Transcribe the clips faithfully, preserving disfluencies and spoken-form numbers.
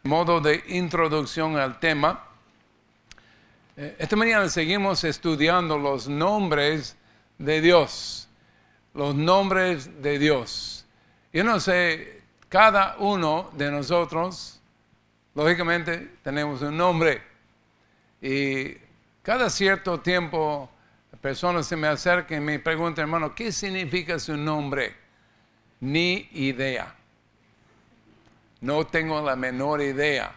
Modo de introducción al tema. Esta mañana seguimos estudiando los nombres de Dios. Los nombres de Dios. Yo no sé, cada uno de nosotros, lógicamente, tenemos un nombre. Y cada cierto tiempo, personas se me acercan y me preguntan, hermano, ¿qué significa su nombre? Ni idea. No tengo la menor idea,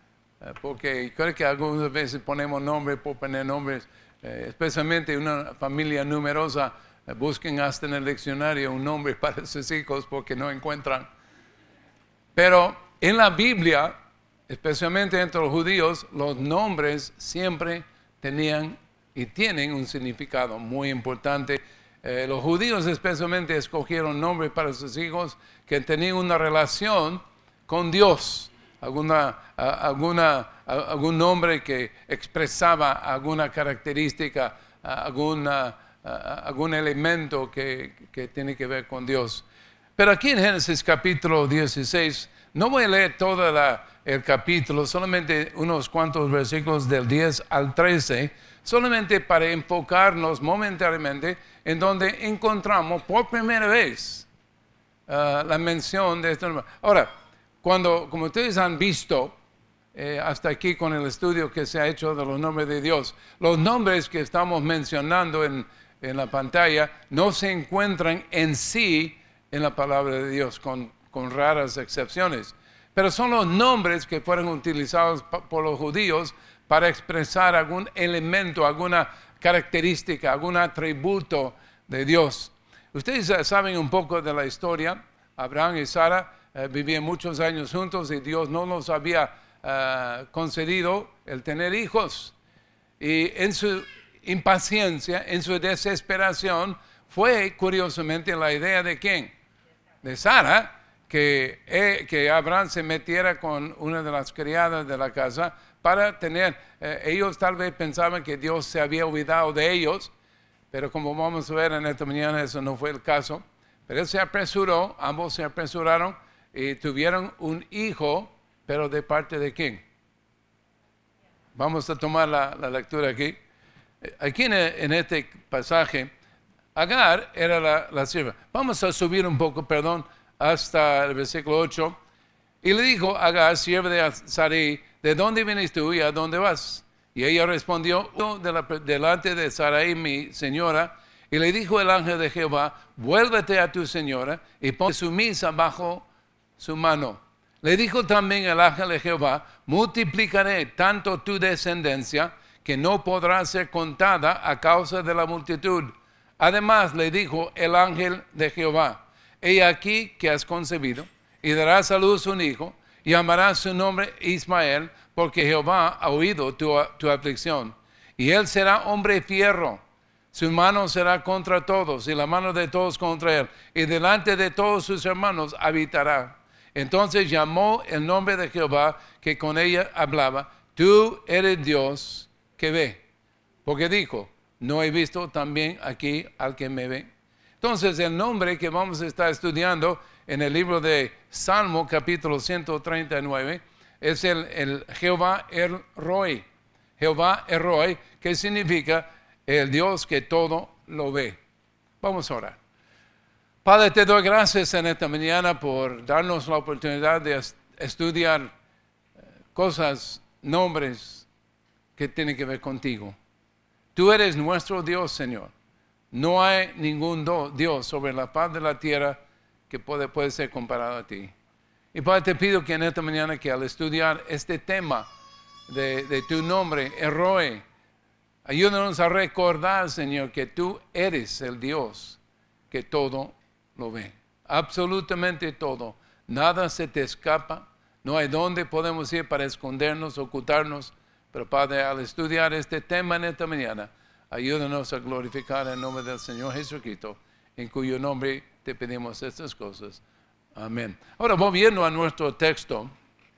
porque creo que algunas veces ponemos nombres por poner nombres, eh, especialmente una familia numerosa, eh, busquen hasta en el diccionario un nombre para sus hijos porque no encuentran. Pero en la Biblia, especialmente entre los judíos, los nombres siempre tenían y tienen un significado muy importante. Eh, los judíos especialmente escogieron nombres para sus hijos que tenían una relación con Dios, alguna, alguna, algún nombre que expresaba alguna característica, alguna, algún elemento que, que tiene que ver con Dios. Pero aquí en Génesis capítulo dieciséis, no voy a leer todo la, el capítulo, solamente unos cuantos versículos del diez al trece, solamente para enfocarnos momentáneamente en donde encontramos por primera vez uh, la mención de este nombre. Ahora, Cuando, como ustedes han visto, eh, hasta aquí con el estudio que se ha hecho de los nombres de Dios, los nombres que estamos mencionando en, en la pantalla no se encuentran en sí en la palabra de Dios, con, con raras excepciones. Pero son los nombres que fueron utilizados por los judíos para expresar algún elemento, alguna característica, algún atributo de Dios. Ustedes saben un poco de la historia. Abraham y Sara Uh, vivían muchos años juntos y Dios no nos había uh, concedido el tener hijos. Y en su impaciencia, en su desesperación, fue curiosamente la idea de ¿quién? De Sara, que, eh, que Abraham se metiera con una de las criadas de la casa para tener, eh, ellos tal vez pensaban que Dios se había olvidado de ellos, pero como vamos a ver en esta mañana, eso no fue el caso. Pero él se apresuró, ambos se apresuraron, y tuvieron un hijo, pero ¿de parte de quién? Vamos a tomar la, la lectura aquí. Aquí en, en este pasaje, Agar era la, la sierva. Vamos a subir un poco, perdón, hasta el versículo ocho. Y le dijo Agar, sierva de Sarai, ¿de dónde vienes tú y a dónde vas? Y ella respondió, de la, delante de Sarai, mi señora. Y le dijo el ángel de Jehová, vuélvete a tu señora y pon su misa bajo su mano. Le dijo también el ángel de Jehová, multiplicaré tanto tu descendencia que no podrá ser contada a causa de la multitud. Además le dijo el ángel de Jehová, he aquí que has concebido y darás a luz un hijo y llamarás su nombre Ismael, porque Jehová ha oído tu, tu aflicción. Y él será hombre fierro. Su mano será contra todos y la mano de todos contra él. Y delante de todos sus hermanos habitará. Entonces llamó el nombre de Jehová que con ella hablaba, tú eres Dios que ve. Porque dijo, no he visto también aquí al que me ve. Entonces el nombre que vamos a estar estudiando en el libro de Salmo capítulo ciento treinta y nueve es el, el Jehová El Roi. Jehová El Roi, que significa el Dios que todo lo ve. Vamos a orar. Padre, te doy gracias en esta mañana por darnos la oportunidad de estudiar cosas, nombres que tienen que ver contigo. Tú eres nuestro Dios, Señor. No hay ningún do, Dios sobre la faz de la tierra que puede, puede ser comparado a ti. Y Padre, te pido que en esta mañana, que al estudiar este tema de, de tu nombre, El Roi, ayúdanos a recordar, Señor, que tú eres el Dios que todo lo ve. Absolutamente todo. Nada se te escapa. No hay dónde podemos ir para escondernos, ocultarnos. Pero Padre, al estudiar este tema en esta mañana, ayúdanos a glorificar el nombre del Señor Jesucristo, en cuyo nombre te pedimos estas cosas. Amén. Ahora, volviendo a nuestro texto,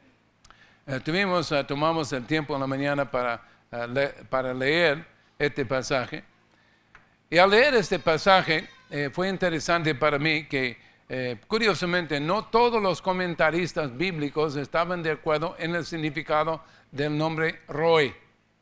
eh, tuvimos, uh, tomamos el tiempo en la mañana para, uh, le, para leer este pasaje. Y al leer este pasaje, eh, fue interesante para mí que Eh, curiosamente, no todos los comentaristas bíblicos estaban de acuerdo en el significado del nombre Roe.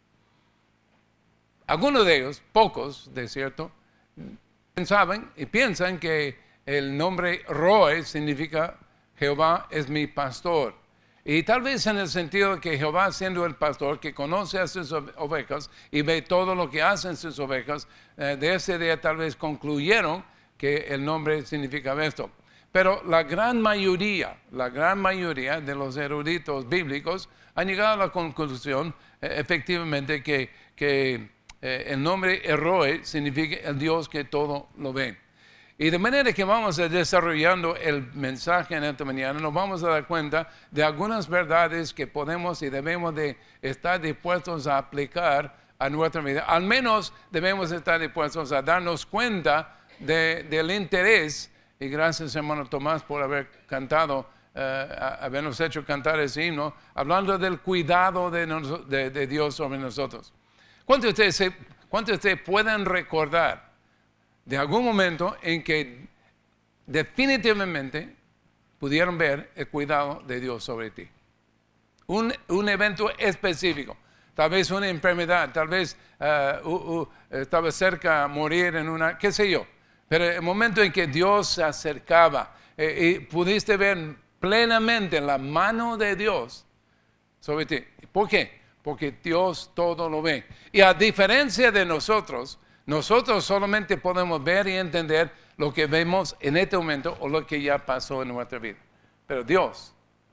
Algunos de ellos, pocos de cierto, pensaban y piensan que el nombre Roe significa Jehová es mi pastor. Y tal vez en el sentido de que Jehová, siendo el pastor que conoce a sus ovejas y ve todo lo que hacen sus ovejas, eh, de ese día tal vez concluyeron que el nombre significaba esto. Pero la gran mayoría, la gran mayoría de los eruditos bíblicos han llegado a la conclusión, eh, efectivamente, que, que eh, el nombre Erroe significa el Dios que todo lo ve. Y de manera que vamos a desarrollando el mensaje en esta mañana, nos vamos a dar cuenta de algunas verdades que podemos y debemos de estar dispuestos a aplicar a nuestra vida. Al menos debemos estar dispuestos a darnos cuenta de, del interés. Y gracias, hermano Tomás, por haber cantado, uh, habernos hecho cantar ese himno, hablando del cuidado de, nos, de, de Dios sobre nosotros. ¿Cuántos de ustedes, cuántos de ustedes pueden recordar de algún momento en que definitivamente pudieron ver el cuidado de Dios sobre ti? Un, un evento específico, tal vez una enfermedad, tal vez uh, uh, uh, estaba cerca a morir en una, qué sé yo. Pero el momento en que Dios se acercaba eh, y pudiste ver plenamente la mano de Dios sobre ti. ¿Por qué? Porque Dios todo lo ve. Y a diferencia de nosotros, nosotros solamente podemos ver y entender lo que vemos en este momento o lo que ya pasó en nuestra vida. Pero Dios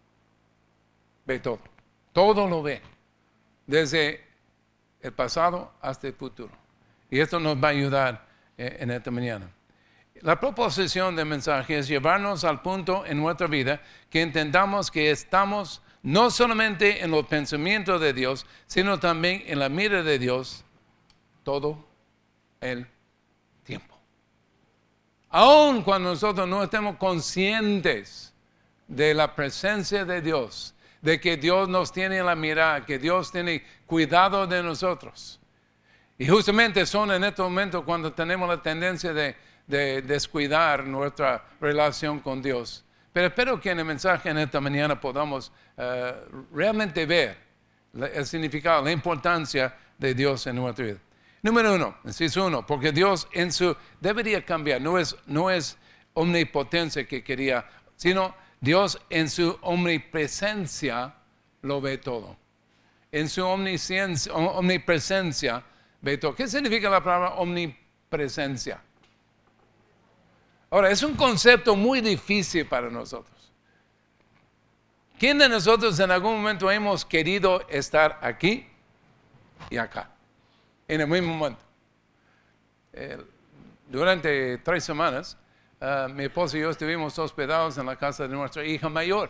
ve todo. Todo lo ve. Desde el pasado hasta el futuro. Y esto nos va a ayudar eh, en esta mañana. La proposición del mensaje es llevarnos al punto en nuestra vida que entendamos que estamos no solamente en los pensamientos de Dios, sino también en la mira de Dios todo el tiempo. Aun cuando nosotros no estemos conscientes de la presencia de Dios, de que Dios nos tiene en la mirada, que Dios tiene cuidado de nosotros. Y justamente son en estos momentos cuando tenemos la tendencia de de descuidar nuestra relación con Dios. Pero espero que en el mensaje en esta mañana podamos uh, realmente ver el significado, la importancia de Dios en nuestra vida. Número uno, inciso uno, porque Dios en su, debería cambiar, no es, no es omnipotencia que quería, sino Dios en su omnipresencia lo ve todo. En su omnisciencia, omnipresencia ve todo. ¿Qué significa la palabra omnipresencia? Ahora, es un concepto muy difícil para nosotros. ¿Quién de nosotros en algún momento hemos querido estar aquí y acá? En el mismo momento. Eh, durante tres semanas, uh, mi esposa y yo estuvimos hospedados en la casa de nuestra hija mayor.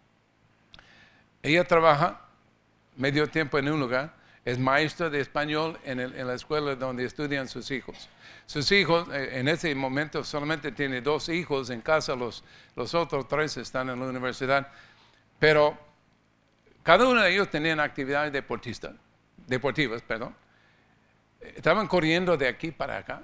Ella trabaja medio tiempo en un lugar, es maestra de español en, el, en la escuela donde estudian sus hijos. Sus hijos, eh, en ese momento solamente tiene dos hijos en casa, los, los otros tres están en la universidad, pero cada uno de ellos tenían actividades deportistas, deportivas, perdón. Estaban corriendo de aquí para acá.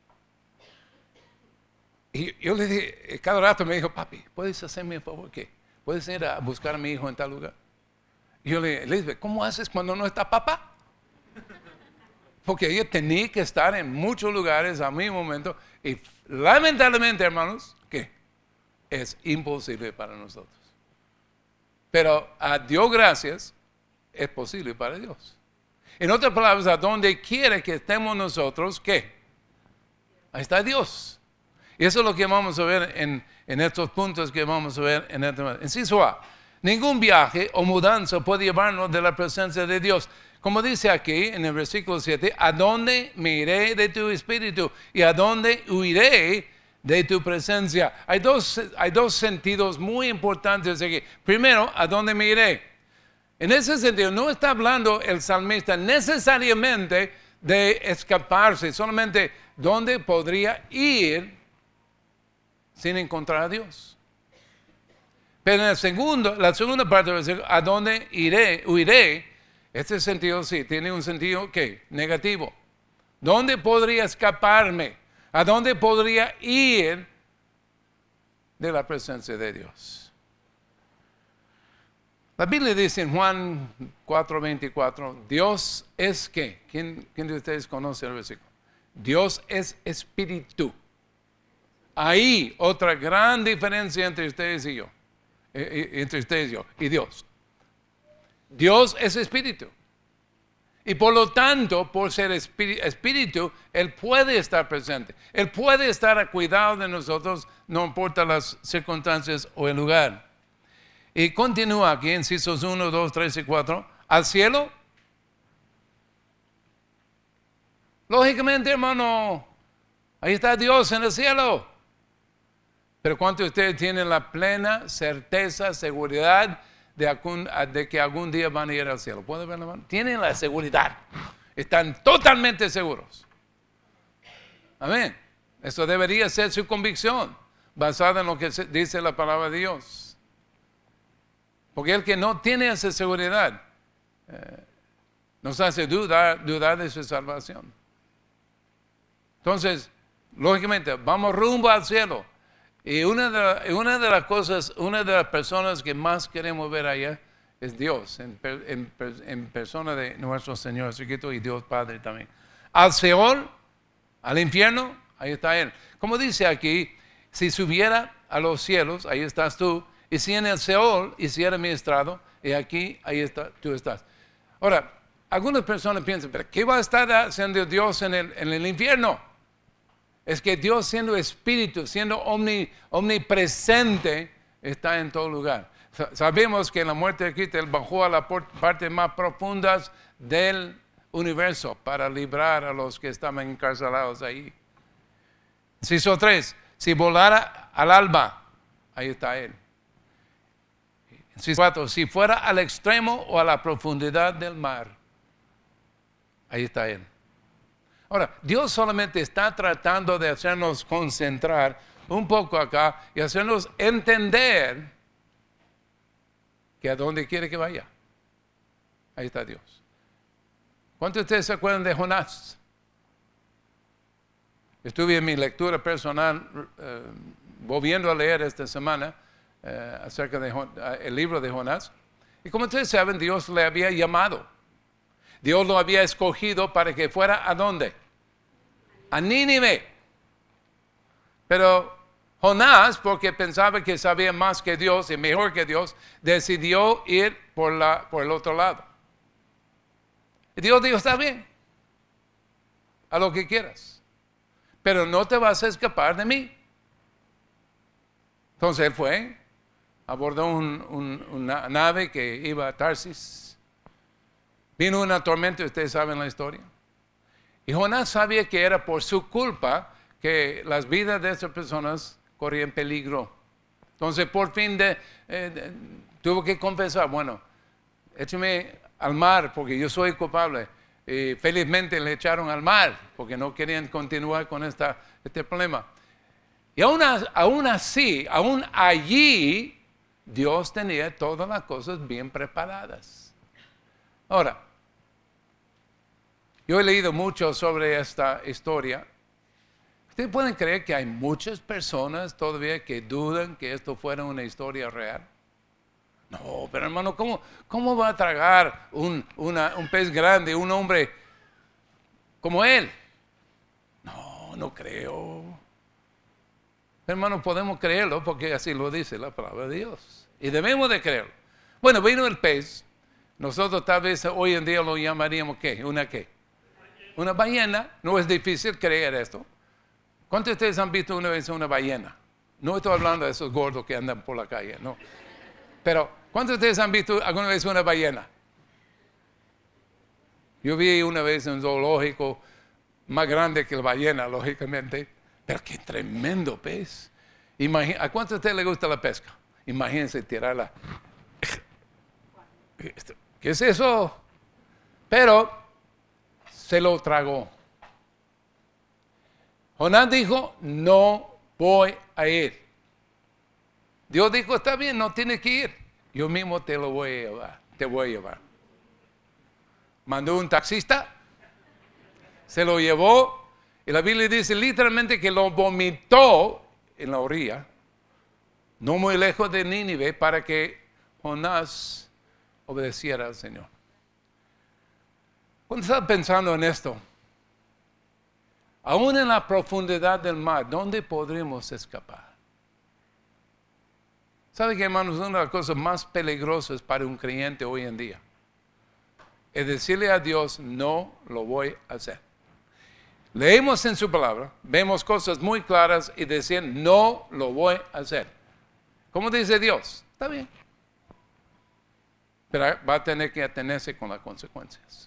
Y yo le dije, cada rato me dijo, papi, ¿puedes hacerme un favor? ¿Qué? ¿Puedes ir a buscar a mi hijo en tal lugar? Y yo le dije, Elizabeth, ¿cómo haces cuando no está papá? Porque ella tenía que estar en muchos lugares al mismo momento. Y lamentablemente, hermanos, ¿qué? Es imposible para nosotros. Pero a Dios gracias, es posible para Dios. En otras palabras, a donde quiere que estemos nosotros, ¿qué? Ahí está Dios. Y eso es lo que vamos a ver en, en estos puntos que vamos a ver en este momento. Inciso A. Ningún viaje o mudanza puede llevarnos de la presencia de Dios. Como dice aquí en el versículo siete, ¿a dónde me iré de tu espíritu? ¿Y a dónde huiré de tu presencia? Hay dos, hay dos sentidos muy importantes aquí. Primero, ¿a dónde me iré? En ese sentido, no está hablando el salmista necesariamente de escaparse, solamente dónde podría ir sin encontrar a Dios. Pero en el segundo, la segunda parte del versículo, ¿a dónde iré, huiré? Este sentido sí, tiene un sentido, ¿qué? Negativo. ¿Dónde podría escaparme? ¿A dónde podría ir de la presencia de Dios. La Biblia dice en Juan cuatro veinticuatro, Dios es ¿qué? ¿Quién, quién de ustedes conoce el versículo? Dios es espíritu. Ahí otra gran diferencia entre ustedes y yo, eh, entre ustedes y yo, y Dios. Dios es espíritu. Y por lo tanto, por ser espíritu, Él puede estar presente. Él puede estar a cuidado de nosotros, no importa las circunstancias o el lugar. Y continúa aquí, incisos uno, dos, tres y cuatro. ¿Al cielo? Lógicamente, hermano, ahí está Dios en el cielo. Pero ¿cuántos de ustedes tienen la plena certeza, seguridad de, algún, de que algún día van a ir al cielo? ¿Pueden ver la mano? Tienen la seguridad. Están totalmente seguros. Amén. Eso debería ser su convicción, basada en lo que dice la palabra de Dios. Porque el que no tiene esa seguridad eh, nos hace dudar, dudar de su salvación. Entonces, lógicamente, vamos rumbo al cielo. Y una de, la, una de las cosas, una de las personas que más queremos ver allá es Dios, en, en, en persona de nuestro Señor Jesucristo y Dios Padre también. Al Seol, al infierno, ahí está Él. Como dice aquí, si subiera a los cielos, ahí estás tú. Y si en el Seol hiciera mi estrado, y aquí, ahí está, tú estás. Ahora, algunas personas piensan, ¿pero qué va a estar haciendo Dios en el, en el infierno? Es que Dios, siendo espíritu, siendo omni, omnipresente, está en todo lugar. Sabemos que en la muerte de Cristo Él bajó a las partes más profundas del universo para librar a los que estaban encarcelados ahí. Inciso tres, si volara al alba, ahí está Él. Inciso cuatro, si fuera al extremo o a la profundidad del mar, ahí está Él. Ahora, Dios solamente está tratando de hacernos concentrar un poco acá y hacernos entender que a dónde quiere que vaya. Ahí está Dios. ¿Cuántos de ustedes se acuerdan de Jonás? Estuve en mi lectura personal, eh, volviendo a leer esta semana eh, acerca del de, libro de Jonás. Y como ustedes saben, Dios le había llamado. Dios lo había escogido para que fuera ¿a dónde? A Nínive. Pero Jonás, porque pensaba que sabía más que Dios y mejor que Dios, decidió ir por, la, por el otro lado. Y Dios dijo, está bien, a lo que quieras, pero no te vas a escapar de mí. Entonces él fue, abordó un, un, una nave que iba a Tarsis. Vino una tormenta, ustedes saben la historia. Y Jonás sabía que era por su culpa que las vidas de esas personas corrían peligro. Entonces por fin de, eh, de, tuvo que confesar, bueno, échame al mar porque yo soy culpable. Y felizmente le echaron al mar porque no querían continuar con esta, este problema. Y aún, aún así, aún allí, Dios tenía todas las cosas bien preparadas. Ahora, yo he leído mucho sobre esta historia. ¿Ustedes pueden creer que hay muchas personas todavía que dudan que esto fuera una historia real? No, pero hermano, ¿cómo, cómo va a tragar un, una, un pez grande, un hombre como él? No, no creo. Hermano, podemos creerlo porque así lo dice la palabra de Dios. Y debemos de creerlo. Bueno, vino el pez. Nosotros tal vez hoy en día lo llamaríamos ¿qué? ¿Una qué? Una ballena. No es difícil creer esto. ¿Cuántos de ustedes han visto una vez una ballena? No estoy hablando de esos gordos que andan por la calle, no. Pero, ¿cuántos de ustedes han visto alguna vez una ballena? Yo vi una vez un zoológico más grande que la ballena, lógicamente. Pero qué tremendo pez. Imagina, ¿a cuántos de ustedes les gusta la pesca? Imagínense tirarla. ¿Qué es eso? Pero se lo tragó. Jonás dijo, no voy a ir. Dios dijo, está bien, no tienes que ir. Yo mismo te lo voy a llevar, te voy a llevar. Mandó un taxista, se lo llevó, y la Biblia dice literalmente que lo vomitó en la orilla. no muy lejos de Nínive, para que Jonás obedeciera al Señor. Cuando estaba pensando en esto, aún en la profundidad del mar, ¿dónde podremos escapar? ¿Sabe qué, hermanos? Una de las cosas más peligrosas para un creyente hoy en día es decirle a Dios, no lo voy a hacer. Leemos en su palabra, vemos cosas muy claras y decir, no lo voy a hacer. ¿Cómo dice Dios? Está bien. Pero va a tener que atenerse con las consecuencias.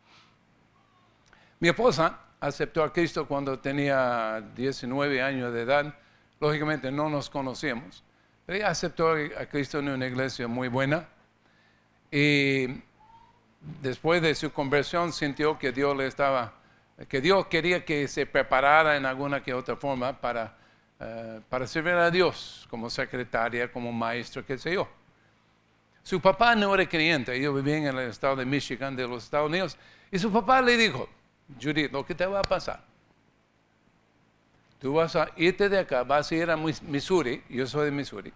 Mi esposa aceptó a Cristo cuando tenía diecinueve años de edad. Lógicamente no nos conocíamos. Pero ella aceptó a Cristo en una iglesia muy buena. Y después de su conversión sintió que Dios le estaba, que Dios quería que se preparara en alguna que otra forma para, uh, para servir a Dios, como secretaria, como maestro, qué sé yo. Su papá no era creyente, ellos vivían en el estado de Michigan, de los Estados Unidos, y su papá le dijo, Judith, lo que te va a pasar, tú vas a irte de acá, vas a ir a Missouri, yo soy de Missouri,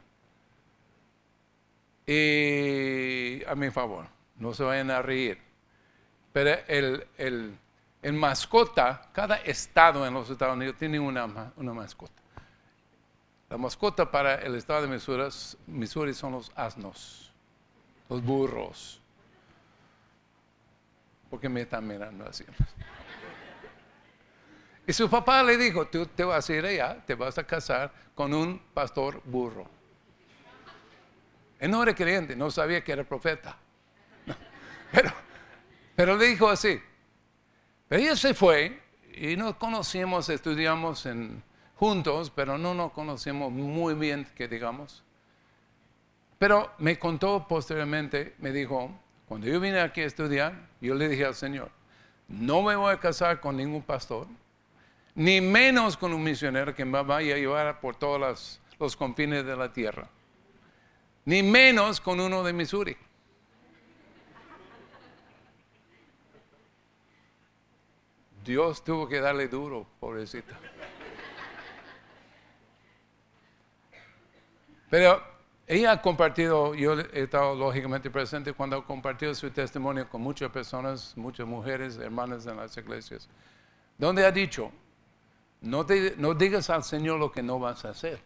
y a mi favor, no se vayan a reír, pero el, el, el mascota, cada estado en los Estados Unidos tiene una, una mascota. La mascota para el estado de Missouri, Missouri son los asnos, los burros. ¿Por qué me están mirando así? Y su papá le dijo, tú te vas a ir allá, te vas a casar con un pastor burro. Él no era creyente, no sabía que era profeta. No. Pero, pero le dijo así. Pero ella se fue y nos conocimos, estudiamos en, juntos, pero no nos conocimos muy bien, que digamos. Pero me contó posteriormente, me dijo, cuando yo vine aquí a estudiar, yo le dije al Señor, no me voy a casar con ningún pastor, ni menos con un misionero que me vaya a llevar por todos los, los confines de la tierra, ni menos con uno de Missouri. Dios tuvo que darle duro, pobrecita. Pero ella ha compartido, yo he estado lógicamente presente cuando ha compartido su testimonio con muchas personas, muchas mujeres, hermanas en las iglesias, donde ha dicho, no, te, no digas al Señor lo que no vas a hacer,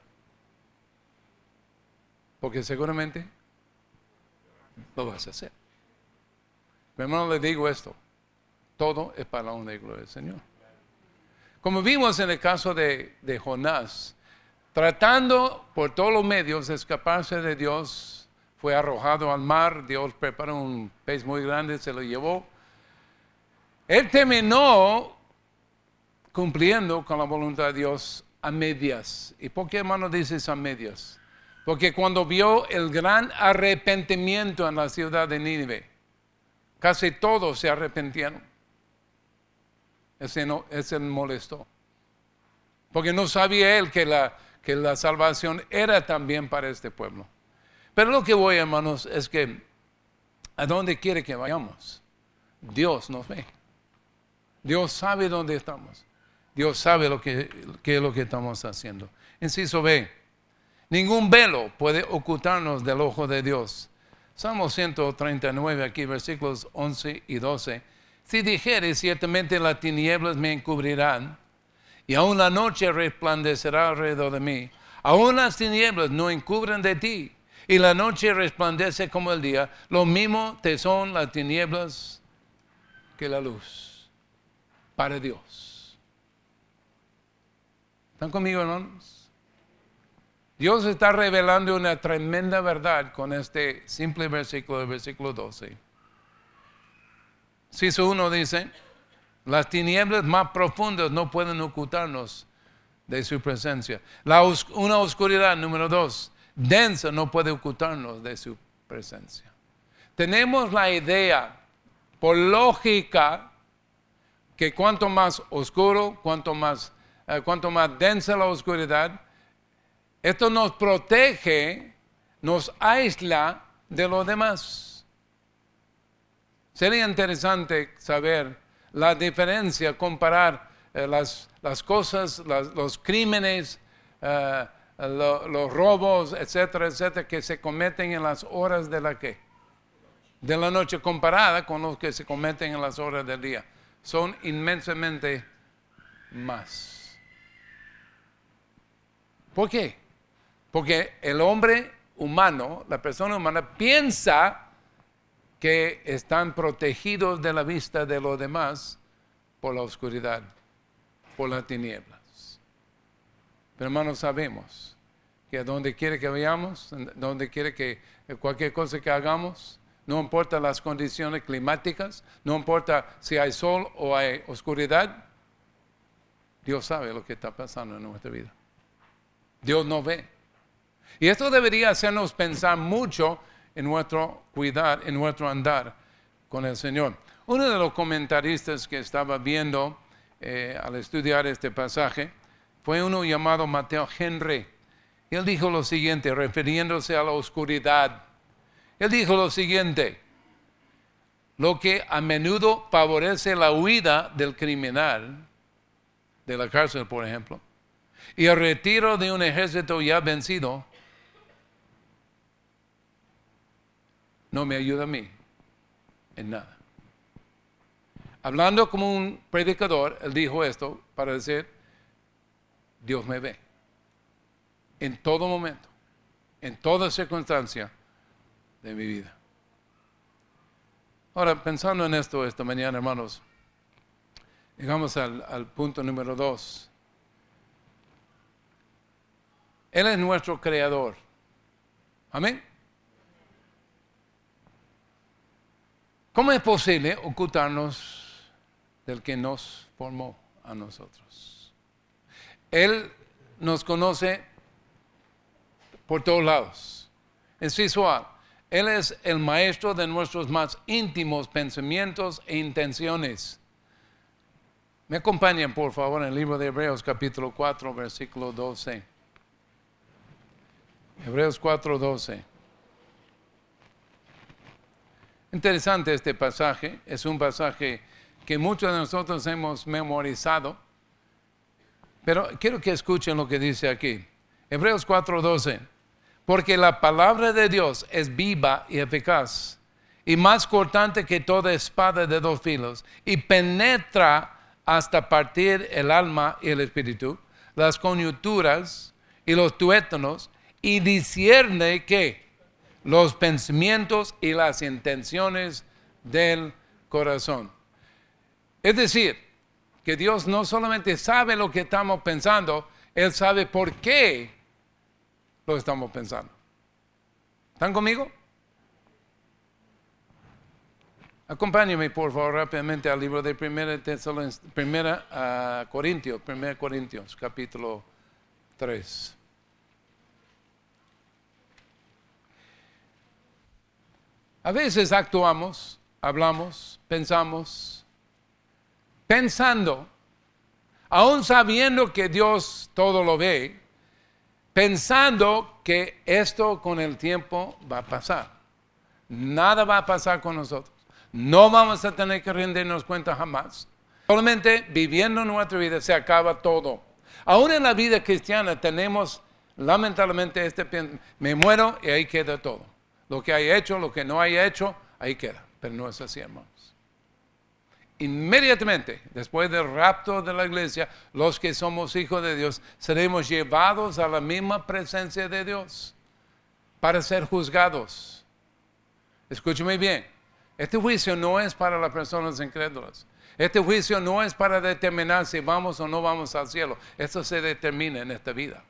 porque seguramente lo vas a hacer. Pero hermano, le digo esto, todo es para la honra y gloria del Señor. Como vimos en el caso de, de Jonás, tratando por todos los medios de escaparse de Dios, fue arrojado al mar, Dios preparó un pez muy grande, se lo llevó. Él terminó cumpliendo con la voluntad de Dios a medias. ¿Y por qué, hermano, dices a medias? Porque cuando vio el gran arrepentimiento en la ciudad de Nínive, casi todos se arrepintieron. Ese no, ese molestó. Porque no sabía él que la, que la salvación era también para este pueblo. Pero lo que voy, hermanos, es que a donde quiere que vayamos, Dios nos ve. Dios sabe dónde estamos. Dios sabe lo que, qué es lo que estamos haciendo. Inciso B. Ningún velo puede ocultarnos del ojo de Dios. Salmo ciento treinta y nueve, aquí versículos once y doce. Si dijere, ciertamente las tinieblas me encubrirán, y aún la noche resplandecerá alrededor de mí. Aún las tinieblas no encubren de ti, y la noche resplandece como el día. Lo mismo te son las tinieblas que la luz para Dios. ¿Están conmigo, hermanos? Dios está revelando una tremenda verdad con este simple versículo, el versículo doce. Inciso uno dice, las tinieblas más profundas no pueden ocultarnos de su presencia. La os- una oscuridad, número dos, densa no puede ocultarnos de su presencia. Tenemos la idea, por lógica, que cuanto más oscuro, cuanto más, eh, cuanto más densa la oscuridad, esto nos protege, nos aísla de lo demás. Sería interesante saber la diferencia, comparar eh, las, las cosas, las, los crímenes uh, lo, los robos, etcétera, etcétera, que se cometen en las horas de la ¿qué? De la noche, comparada con los que se cometen en las horas del día. Son inmensamente más. ¿Por qué? Porque el hombre humano, la persona humana, piensa que están protegidos de la vista de los demás por la oscuridad, por las tinieblas. Pero hermanos, sabemos que a donde quiere que vayamos, donde quiere que cualquier cosa que hagamos, no importa las condiciones climáticas, no importa si hay sol o hay oscuridad, Dios sabe lo que está pasando en nuestra vida. Dios nos ve. Y esto debería hacernos pensar mucho en nuestro cuidar, en nuestro andar con el Señor. Uno de los comentaristas que estaba viendo eh, al estudiar este pasaje fue uno llamado Mateo Henry. Él dijo lo siguiente, refiriéndose a la oscuridad. Él dijo lo siguiente: lo que a menudo favorece la huida del criminal, de la cárcel por ejemplo, y el retiro de un ejército ya vencido, no me ayuda a mí en nada. Hablando como un predicador, él dijo esto para decir, Dios me ve en todo momento, en toda circunstancia de mi vida. Ahora, pensando en esto esta mañana, hermanos, llegamos al, al punto número dos. Él es nuestro creador. Amén. ¿Cómo es posible ocultarnos del que nos formó a nosotros? Él nos conoce por todos lados. Es visual. Él es el maestro de nuestros más íntimos pensamientos e intenciones. Me acompañan, por favor, en el libro de Hebreos, capítulo cuatro, versículo doce. Hebreos cuatro, doce. Interesante este pasaje. Es un pasaje que muchos de nosotros hemos memorizado. Pero quiero que escuchen lo que dice aquí. Hebreos cuatro, doce. Porque la palabra de Dios es viva y eficaz, y más cortante que toda espada de dos filos, y penetra hasta partir el alma y el espíritu, las coyunturas y los tuétanos, y discierne que los pensamientos y las intenciones del corazón. Es decir, que Dios no solamente sabe lo que estamos pensando, Él sabe por qué lo estamos pensando. ¿Están conmigo? Acompáñenme, por favor, rápidamente al libro de Primera, primera uh, Corintios, Primera Corintios, capítulo tres. A veces actuamos, hablamos, pensamos, pensando, aún sabiendo que Dios todo lo ve, pensando que esto con el tiempo va a pasar. Nada va a pasar con nosotros. No vamos a tener que rendirnos cuenta jamás. Solamente viviendo nuestra vida se acaba todo. Aún en la vida cristiana tenemos lamentablemente este pensamiento, me muero y ahí queda todo. Lo que hay hecho, lo que no hay hecho, ahí queda. Pero no es así, hermanos. Inmediatamente, después del rapto de la iglesia, los que somos hijos de Dios, seremos llevados a la misma presencia de Dios para ser juzgados. Escúcheme bien, este juicio no es para las personas incrédulas. Este juicio no es para determinar si vamos o no vamos al cielo. Esto se determina en esta vida.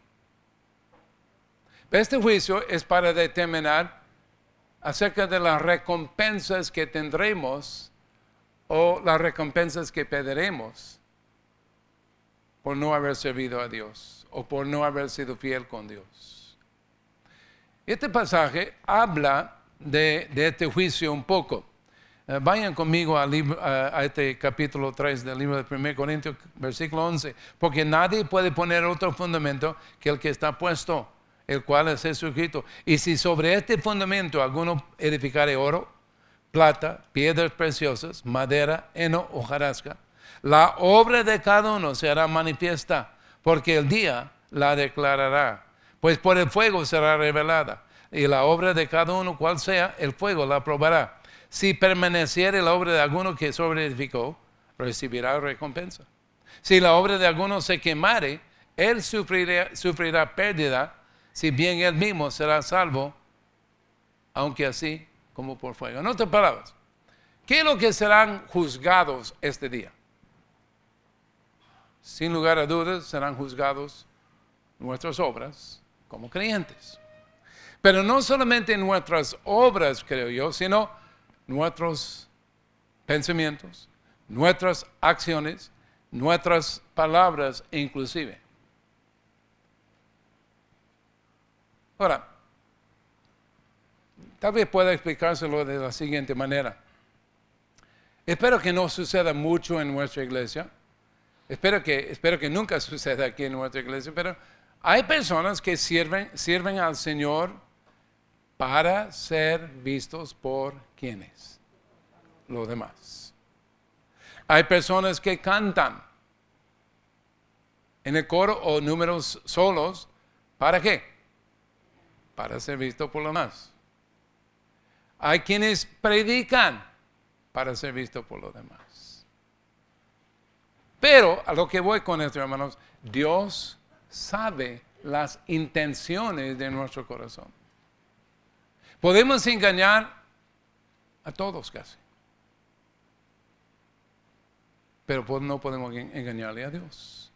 Este juicio es para determinar acerca de las recompensas que tendremos o las recompensas que pediremos por no haber servido a Dios o por no haber sido fiel con Dios. Este pasaje habla de, de este juicio un poco. Uh, vayan conmigo al libro, uh, a este capítulo tres del libro de Primera Corintios, versículo once. Porque nadie puede poner otro fundamento que el que está puesto, el cual es Jesucristo. Y si sobre este fundamento alguno edificare oro, plata, piedras preciosas, madera, heno, hojarasca, la obra de cada uno será manifiesta, porque el día la declarará, Pues por el fuego será revelada. Y la obra de cada uno, cual sea, el fuego la probará. Si permaneciere la obra de alguno que sobreedificó, recibirá recompensa. Si la obra de alguno se quemare, él sufrirá, sufrirá pérdida, si bien él mismo será salvo, aunque así como por fuego. En otras palabras, ¿qué es lo que serán juzgados este día? Sin lugar a dudas serán juzgados nuestras obras como creyentes. Pero no solamente nuestras obras, creo yo, sino nuestros pensamientos, nuestras acciones, nuestras palabras inclusive. Ahora, tal vez pueda explicárselo de la siguiente manera. Espero que no suceda mucho en nuestra iglesia. Espero que, espero que nunca suceda aquí en nuestra iglesia, pero hay personas que sirven, sirven al Señor para ser vistos por ¿quiénes? Los demás. Hay personas que cantan en el coro o números solos. ¿Para qué? Para ser vistos por los demás. Hay quienes predican para ser vistos por los demás. Pero a lo que voy con esto, hermanos, Dios sabe las intenciones de nuestro corazón. Podemos engañar a todos casi. Pero no podemos engañarle a Dios.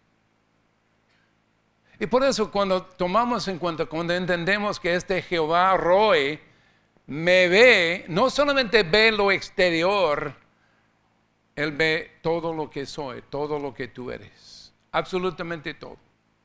Y por eso cuando tomamos en cuenta, cuando entendemos que este Jehová Roe me ve, no solamente ve lo exterior, Él ve todo lo que soy, todo lo que tú eres. Absolutamente todo.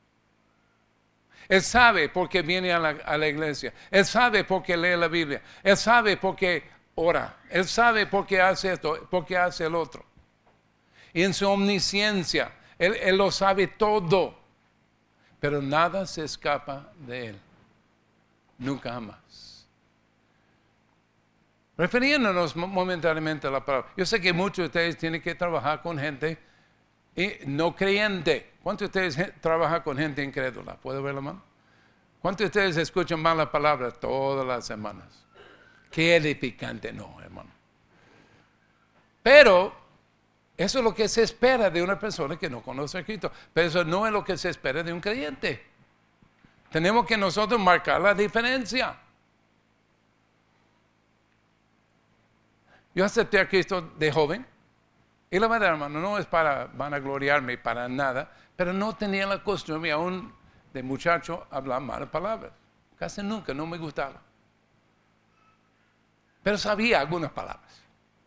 Él sabe por qué viene a la, a la iglesia. Él sabe por qué lee la Biblia. Él sabe por qué ora. Él sabe por qué hace esto, por qué hace el otro. Y en su omnisciencia, Él, él lo sabe todo. Pero nada se escapa de Él. Nunca jamás. Refiriéndonos momentáneamente a la palabra. Yo sé que muchos de ustedes tienen que trabajar con gente y no creyente. ¿Cuántos de ustedes trabajan con gente incrédula? ¿Puedo ver la mano? ¿Cuántos de ustedes escuchan malas palabras todas las semanas? Qué edificante, no, hermano. Pero eso es lo que se espera de una persona que no conoce a Cristo. Pero eso no es lo que se espera de un creyente. Tenemos que nosotros marcar la diferencia. Yo acepté a Cristo de joven. Y la verdad, hermano, no es para vanagloriarme para nada, pero no tenía la costumbre aún de muchacho hablar malas palabras. Casi nunca, no me gustaba. Pero sabía algunas palabras.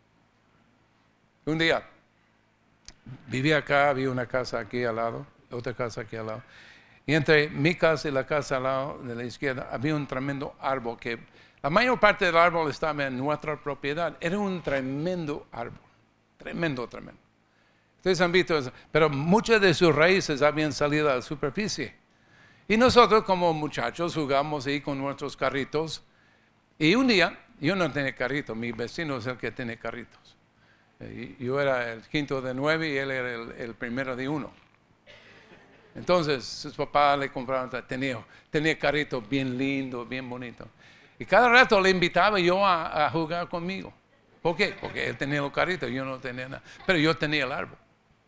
Un día, vivía acá, había una casa aquí al lado, otra casa aquí al lado. Y entre mi casa y la casa al lado de la izquierda había un tremendo árbol que la mayor parte del árbol estaba en nuestra propiedad. Era un tremendo árbol. Tremendo, tremendo. Ustedes han visto eso. Pero muchas de sus raíces habían salido a la superficie. Y nosotros como muchachos jugamos ahí con nuestros carritos. Y un día, yo no tenía carrito, mi vecino es el que tiene carritos. Yo era el quinto de nueve y él era el, el primero de uno. Entonces, sus papás le compraron, tenía, tenía carritos bien lindos, bien bonitos. Y cada rato le invitaba yo a, a jugar conmigo. ¿Por qué? Porque él tenía los carritos, yo no tenía nada. Pero yo tenía el árbol.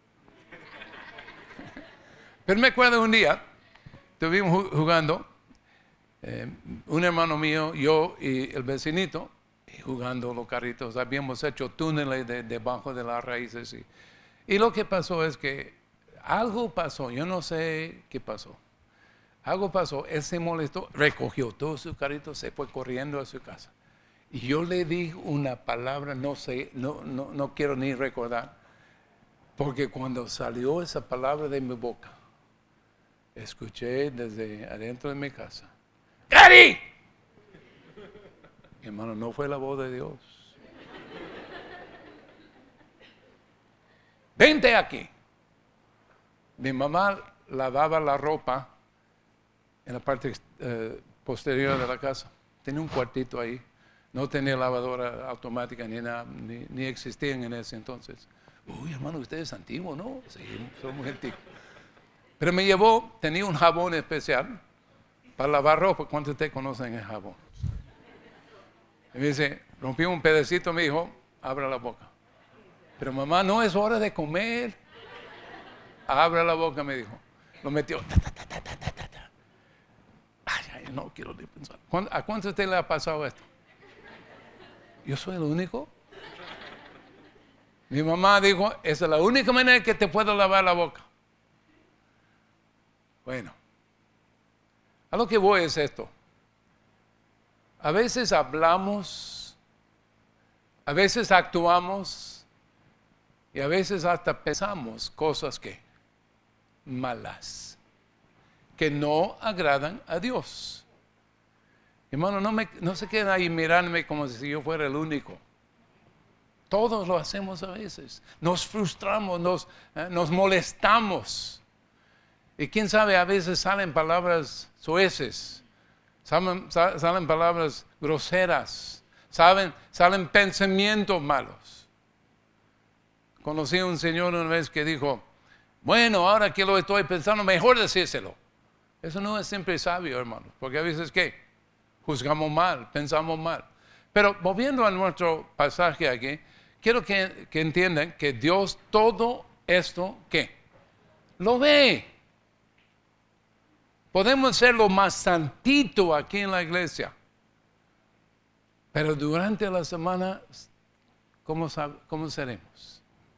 Pero me acuerdo un día, estuvimos jugando, eh, un hermano mío, yo y el vecinito, y jugando los carritos. Habíamos hecho túneles de, debajo de las raíces. Y, y lo que pasó es que algo pasó, yo no sé qué pasó. Algo pasó, él se molestó, recogió todos sus carritos, se fue corriendo a su casa. Y yo le di una palabra, no sé, no, no, no quiero ni recordar, porque cuando salió esa palabra de mi boca, escuché desde adentro de mi casa, ¡Gary! Mi hermano, no fue la voz de Dios. Vente aquí. Mi mamá lavaba la ropa en la parte eh, posterior de la casa. Tenía un cuartito ahí. No tenía lavadora automática ni nada, ni, ni existían en ese entonces. Uy, hermano, usted es antiguo, ¿no? Sí, soy muy antiguo. Pero me llevó, tenía un jabón especial para lavar ropa, ¿cuántos de ustedes conocen el jabón? Y me dice, rompí un pedacito, me dijo, abra la boca. Pero mamá, no es hora de comer. Abra la boca, me dijo. Lo metió. Ta, ta, ta, ta, ta, ta, ta. Ay, ay, no quiero ni pensar. ¿A cuántos de ustedes le ha pasado esto? ¿Yo soy el único? Mi mamá dijo, esa es la única manera que te puedo lavar la boca. Bueno, a lo que voy es esto. A veces hablamos, a veces actuamos y a veces hasta pensamos cosas que malas, que no agradan a Dios. Hermano, no, me, no se queden ahí mirándome como si yo fuera el único. Todos lo hacemos a veces. Nos frustramos, nos, eh, nos molestamos. Y quién sabe, a veces salen palabras soeces, salen, salen palabras groseras, salen, salen pensamientos malos. Conocí a un señor una vez que dijo, bueno, ahora que lo estoy pensando, mejor decírselo. Eso no es siempre sabio, hermano, porque a veces, ¿qué? Juzgamos mal, pensamos mal. Pero volviendo a nuestro pasaje aquí, quiero que, que entiendan que Dios todo esto, ¿qué? Lo ve. Podemos ser lo más santito aquí en la iglesia, pero durante la semana, ¿cómo, cómo seremos?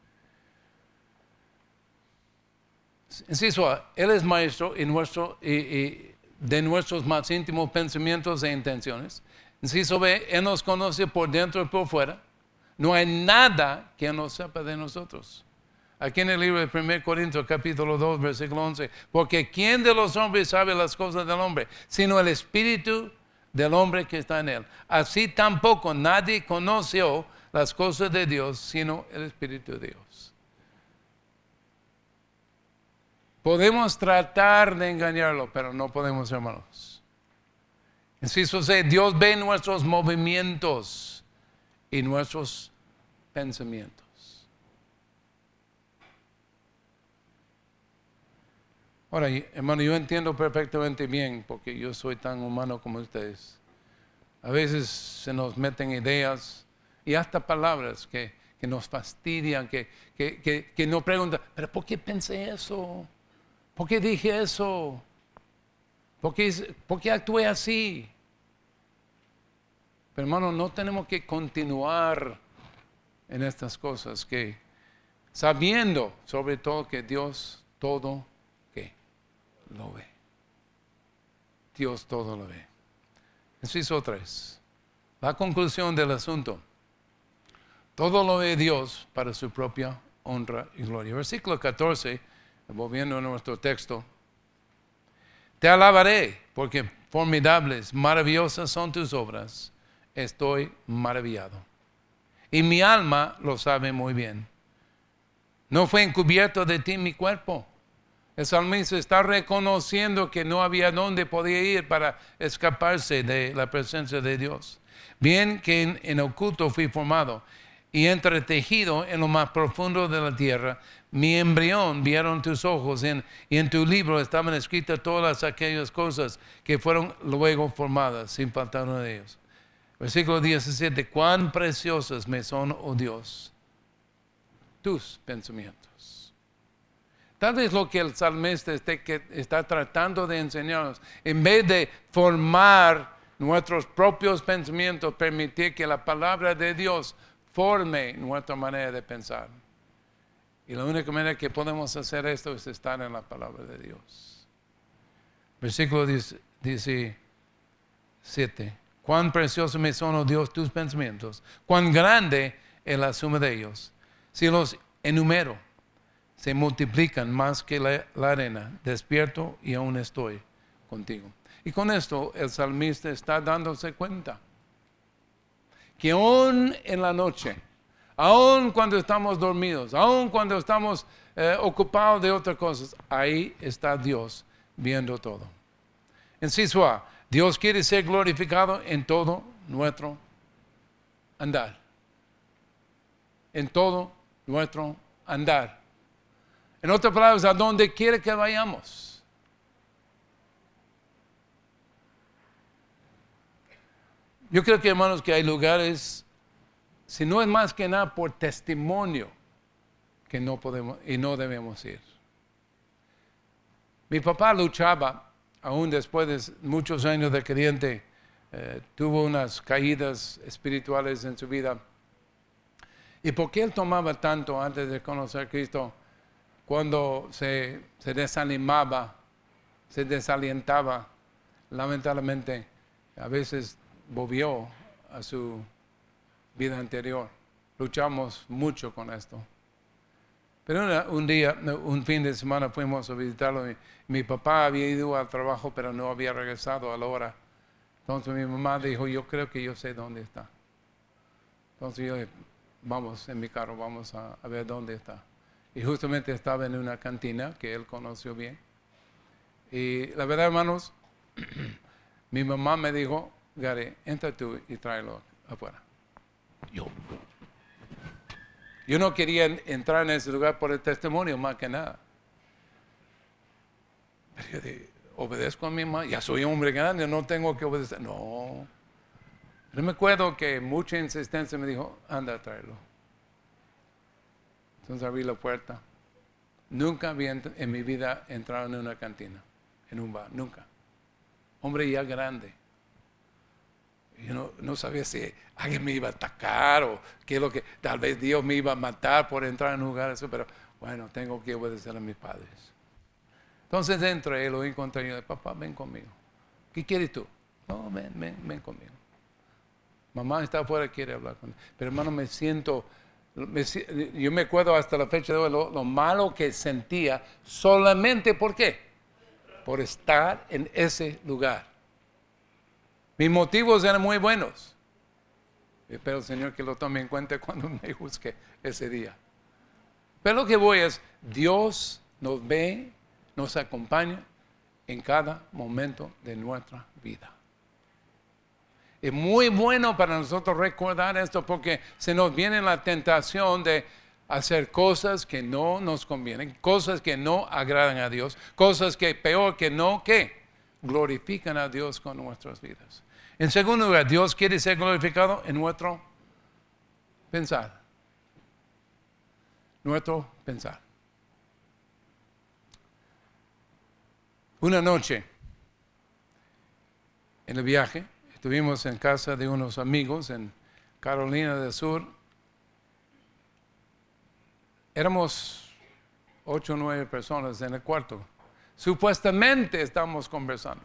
Inciso A, Él es maestro y nuestro, y, y de nuestros más íntimos pensamientos e intenciones. Inciso B, Él nos conoce por dentro y por fuera. No hay nada que no sepa de nosotros. Aquí en el libro de primera Corintios, capítulo dos, versículo once. Porque ¿quién de los hombres sabe las cosas del hombre? Sino el espíritu del hombre que está en él. Así tampoco nadie conoció las cosas de Dios, sino el espíritu de Dios. Podemos tratar de engañarlo, pero no podemos, hermanos. Inciso C, Dios ve nuestros movimientos y nuestros pensamientos. Ahora, hermano, yo entiendo perfectamente bien, porque yo soy tan humano como ustedes. A veces se nos meten ideas y hasta palabras que, que nos fastidian, que, que, que, que nos preguntan, ¿pero por qué pensé eso? ¿Por qué dije eso? ¿Por qué, por qué actué así? Pero hermano, no tenemos que continuar en estas cosas, que sabiendo sobre todo que Dios todo ¿qué? Lo ve. Dios todo lo ve. Inciso tres. La conclusión del asunto. Todo lo ve Dios para su propia honra y gloria. Versículo catorce, volviendo a nuestro texto. Te alabaré porque formidables, maravillosas son tus obras. Estoy maravillado. Y mi alma lo sabe muy bien. No fue encubierto de ti mi cuerpo. El salmista está reconociendo que no había dónde podía ir para escaparse de la presencia de Dios. Bien que en, en oculto fui formado y entretejido en lo más profundo de la tierra. Mi embrión vieron tus ojos en, y en tu libro estaban escritas todas aquellas cosas que fueron luego formadas, sin faltar una de ellas. Versículo diecisiete, cuán preciosas me son, oh Dios, tus pensamientos. Tal vez lo que el salmista esté, que está tratando de enseñarnos, en vez de formar nuestros propios pensamientos, permitir que la palabra de Dios forme nuestra manera de pensar. Y la única manera que podemos hacer esto es estar en la palabra de Dios. Versículo diecisiete. Cuán precioso me son, oh Dios, tus pensamientos. Cuán grande es la suma de ellos. Si los enumero, se multiplican más que la, la arena. Despierto y aún estoy contigo. Y con esto el salmista está dándose cuenta que aún en la noche, aún cuando estamos dormidos, aún cuando estamos eh, ocupados de otras cosas, ahí está Dios viendo todo. Inciso A, Dios quiere ser glorificado en todo nuestro andar. En todo nuestro andar. En otras palabras, a donde quiere que vayamos. Yo creo que, hermanos, que hay lugares, si no es más que nada por testimonio, que no podemos y no debemos ir. Mi papá luchaba, aún después de muchos años de creyente, eh, tuvo unas caídas espirituales en su vida. ¿Y por qué él tomaba tanto antes de conocer a Cristo? Cuando se, se desanimaba, se desalientaba, lamentablemente, a veces volvió a su vida anterior. Luchamos mucho con esto. Pero una, un día, un fin de semana fuimos a visitarlo. Mi, mi papá había ido al trabajo, pero no había regresado a la hora. Entonces mi mamá dijo, yo creo que yo sé dónde está. Entonces yo, vamos en mi carro, vamos a, a ver dónde está. Y justamente estaba en una cantina que él conoció bien. Y la verdad, hermanos, mi mamá me dijo, Gary, entra tú y tráelo afuera. Yo, yo no quería entrar en ese lugar por el testimonio, más que nada. Pero yo dije, obedezco a mi mamá, ya soy hombre grande, no tengo que obedecer. No. Pero me acuerdo que mucha insistencia me dijo, anda a traerlo. Entonces abrí la puerta. Nunca había en mi vida entrado en una cantina, en un bar, nunca. Hombre ya grande. Yo no, no sabía si alguien me iba a atacar o qué es lo que, tal vez Dios me iba a matar por entrar en un lugar así, pero bueno, tengo que obedecer a mis padres. Entonces entré, lo encontré y yo dije, papá, ven conmigo. ¿Qué quieres tú? No, ven, ven, ven conmigo. Mamá está afuera, quiere hablar conmigo. Pero hermano, me siento... Me, yo me acuerdo hasta la fecha de hoy lo, lo malo que sentía solamente ¿por qué? Por estar en ese lugar. Mis motivos eran muy buenos. Espero, Señor, que lo tome en cuenta cuando me juzgue ese día. Pero lo que voy es, Dios nos ve, nos acompaña en cada momento de nuestra vida. Es muy bueno para nosotros recordar esto porque se nos viene la tentación de hacer cosas que no nos convienen, cosas que no agradan a Dios, cosas que peor que no, ¿qué? Glorifican a Dios con nuestras vidas. En segundo lugar, Dios quiere ser glorificado en nuestro pensar. Nuestro pensar. Una noche, en el viaje, estuvimos en casa de unos amigos en Carolina del Sur. Éramos ocho o nueve personas en el cuarto. Supuestamente estamos conversando.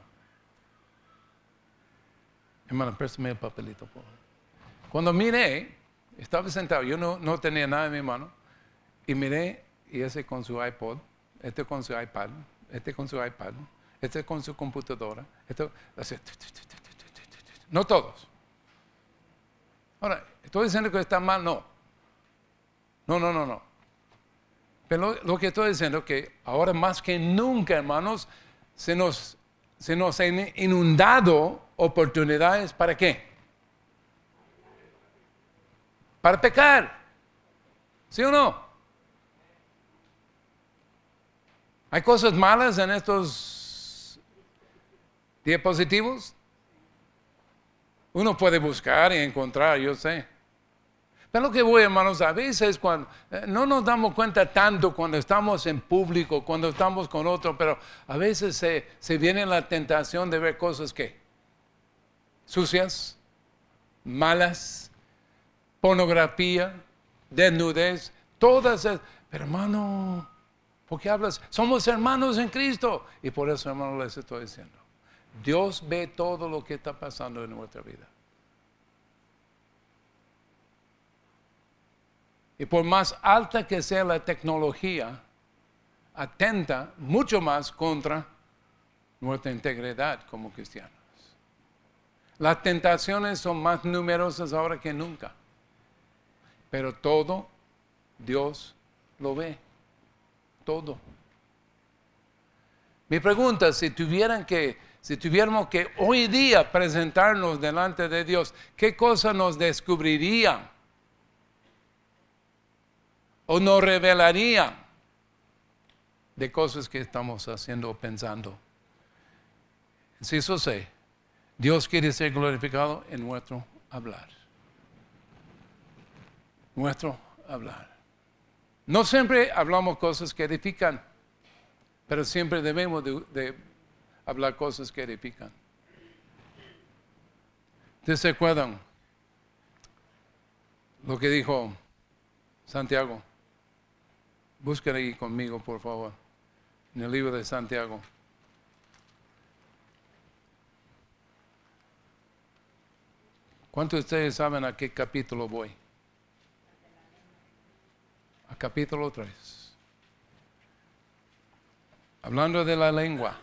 Hermano, préstame el papelito, por favor. Cuando miré, estaba sentado, yo no, no tenía nada en mi mano, y miré, y ese con su iPod, este con su iPad, este con su iPad, este con su computadora, este, así, no todos. Ahora, ¿estoy diciendo que está mal? No. No, no, no, no. Pero lo, lo que estoy diciendo es que ahora más que nunca, hermanos, se nos, se nos han inundado oportunidades. ¿Para qué? Para pecar. ¿Sí o no? ¿Hay cosas malas en estos diapositivos? Uno puede buscar y encontrar, yo sé. Pero lo que voy, hermanos, a veces cuando, eh, no nos damos cuenta tanto cuando estamos en público, cuando estamos con otros, pero a veces se, se viene la tentación de ver cosas que sucias, malas, pornografía, desnudez, todas esas. Pero hermano, ¿por qué hablas? Somos hermanos en Cristo. Y por eso, hermano, les estoy diciendo. Dios ve todo lo que está pasando en nuestra vida. Y por más alta que sea la tecnología, atenta mucho más contra nuestra integridad como cristianos. Las tentaciones son más numerosas ahora que nunca. Pero todo Dios lo ve. Todo. Mi pregunta, si tuvieran que Si tuviéramos que hoy día presentarnos delante de Dios, ¿qué cosa nos descubrirían? ¿O nos revelarían de cosas que estamos haciendo o pensando? Si eso sé, Dios quiere ser glorificado en nuestro hablar. Nuestro hablar. No siempre hablamos cosas que edifican, pero siempre debemos de, de hablar cosas que edifican. ¿Ustedes se acuerdan lo que dijo Santiago? Busquen ahí conmigo, por favor, en el libro de Santiago. ¿Cuántos de ustedes saben a qué capítulo voy? A capítulo tres. Hablando de la lengua.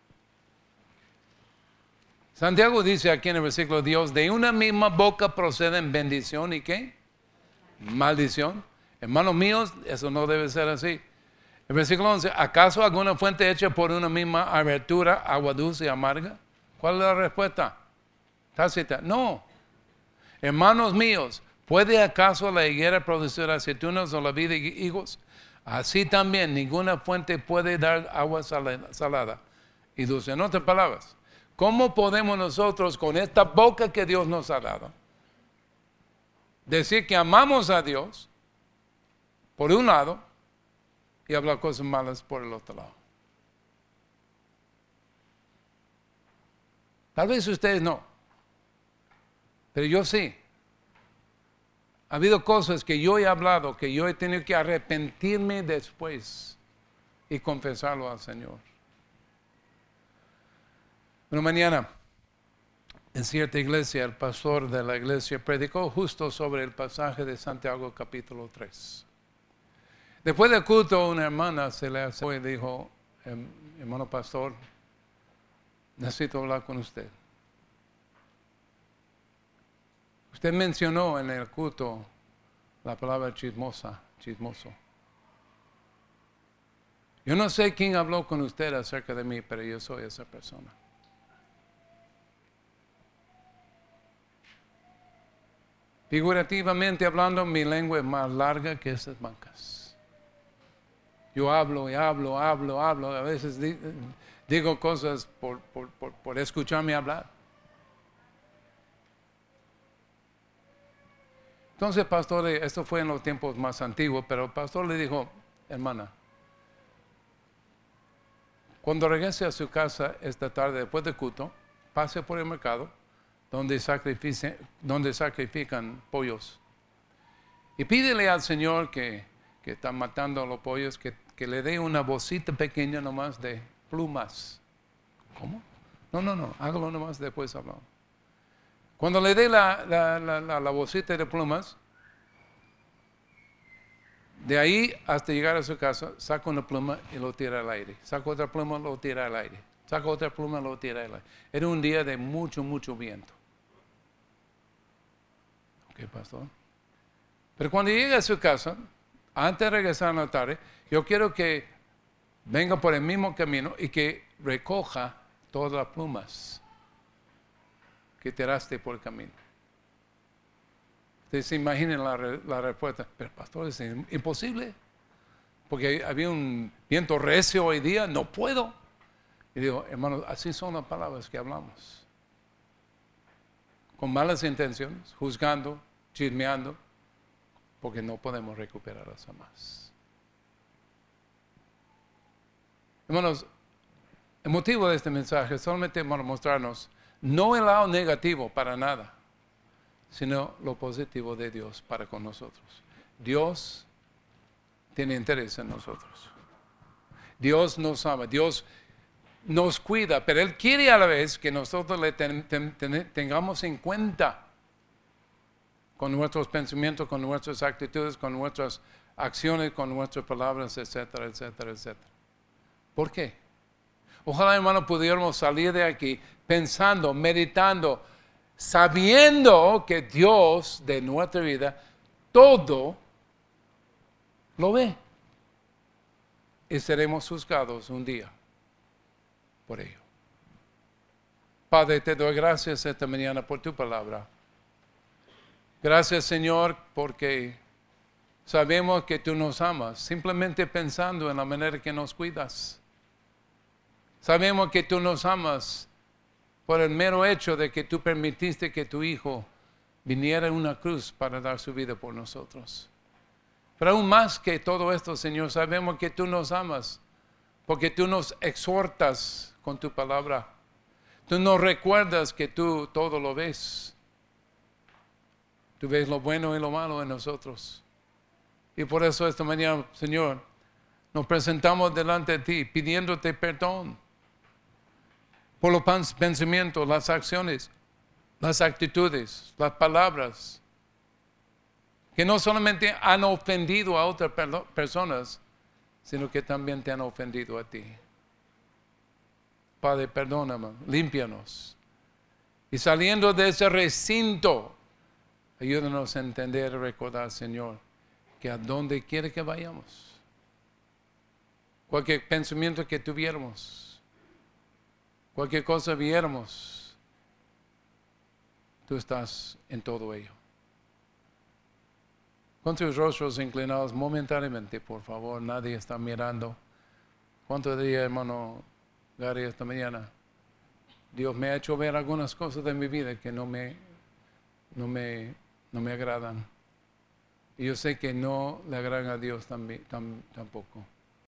Santiago dice aquí en el versículo Dios, de una misma boca proceden bendición y ¿qué? Maldición. Hermanos míos, eso no debe ser así. El versículo once, ¿acaso alguna fuente hecha por una misma abertura, agua dulce y amarga? ¿Cuál es la respuesta? Tácita. No. Hermanos míos, ¿puede acaso la higuera producir aceitunas o la vid higos? Así también ninguna fuente puede dar agua salada y dulce. En otras palabras, ¿cómo podemos nosotros con esta boca que Dios nos ha dado decir que amamos a Dios por un lado y hablar cosas malas por el otro lado? Tal vez ustedes no, pero yo sí. Ha habido cosas que yo he hablado, que yo he tenido que arrepentirme después y confesarlo al Señor. Bueno, mañana en cierta iglesia, el pastor de la iglesia predicó justo sobre el pasaje de Santiago capítulo tres. Después del culto, una hermana se le acercó y dijo, hermano pastor, necesito hablar con usted. Usted mencionó en el culto la palabra chismosa, chismoso. Yo no sé quién habló con usted acerca de mí, pero yo soy esa persona. Figurativamente hablando, mi lengua es más larga que esas bancas. Yo hablo y hablo, hablo, hablo. A veces digo cosas por, por, por, por escucharme hablar. Entonces, pastor, esto fue en los tiempos más antiguos, pero el pastor le dijo, hermana, cuando regrese a su casa esta tarde después del culto, pase por el mercado donde, donde sacrifican pollos. Y pídele al Señor que, que está matando a los pollos, que, que le dé una bolsita pequeña nomás de plumas. ¿Cómo? No, no, no, hágalo nomás, después hablamos. Cuando le dé la, la, la, la, la bolsita de plumas, de ahí hasta llegar a su casa, saca una pluma y lo tira al aire. Saca otra pluma y lo tira al aire. Saca otra pluma y lo tira al aire. Era un día de mucho, mucho viento. ¿Ok, pastor? Pero cuando llegue a su casa, antes de regresar en la tarde, yo quiero que venga por el mismo camino y que recoja todas las plumas que tiraste por el camino. Ustedes se imaginen la, la respuesta. Pero pastor, es imposible. Porque había un viento recio hoy día, no puedo. Y digo, hermanos, así son las palabras que hablamos. Con malas intenciones, juzgando, chismeando, porque no podemos recuperarlas jamás. Hermanos, el motivo de este mensaje es solamente para mostrarnos no el lado negativo para nada, sino lo positivo de Dios para con nosotros. Dios tiene interés en nosotros. Dios nos ama, Dios nos cuida, pero Él quiere a la vez que nosotros le ten, ten, ten, tengamos en cuenta con nuestros pensamientos, con nuestras actitudes, con nuestras acciones, con nuestras palabras, etcétera, etcétera, etcétera. ¿Por qué? Ojalá, hermano, pudiéramos salir de aquí pensando, meditando, sabiendo que Dios de nuestra vida todo lo ve. Y seremos juzgados un día por ello. Padre, te doy gracias esta mañana por tu palabra. Gracias, Señor, porque sabemos que tú nos amas, simplemente pensando en la manera que nos cuidas. Sabemos que tú nos amas por el mero hecho de que tú permitiste que tu Hijo viniera en una cruz para dar su vida por nosotros. Pero aún más que todo esto, Señor, sabemos que tú nos amas, porque tú nos exhortas con tu palabra. Tú nos recuerdas que tú todo lo ves. Tú ves lo bueno y lo malo en nosotros. Y por eso esta mañana, Señor, nos presentamos delante de ti pidiéndote perdón por los pensamientos, las acciones, las actitudes, las palabras, que no solamente han ofendido a otras personas, sino que también te han ofendido a ti. Padre, perdóname, límpianos. Y saliendo de ese recinto, ayúdanos a entender y recordar, Señor, que a donde quiera que vayamos, cualquier pensamiento que tuviéramos, cualquier cosa viéramos, tú estás en todo ello. Con tus rostros inclinados momentáneamente, por favor, nadie está mirando. ¿Cuánto diría, hermano Gary, esta mañana? Dios me ha hecho ver algunas cosas de mi vida que no me, no me, no me agradan. Y yo sé que no le agradan a Dios también, tam, tampoco.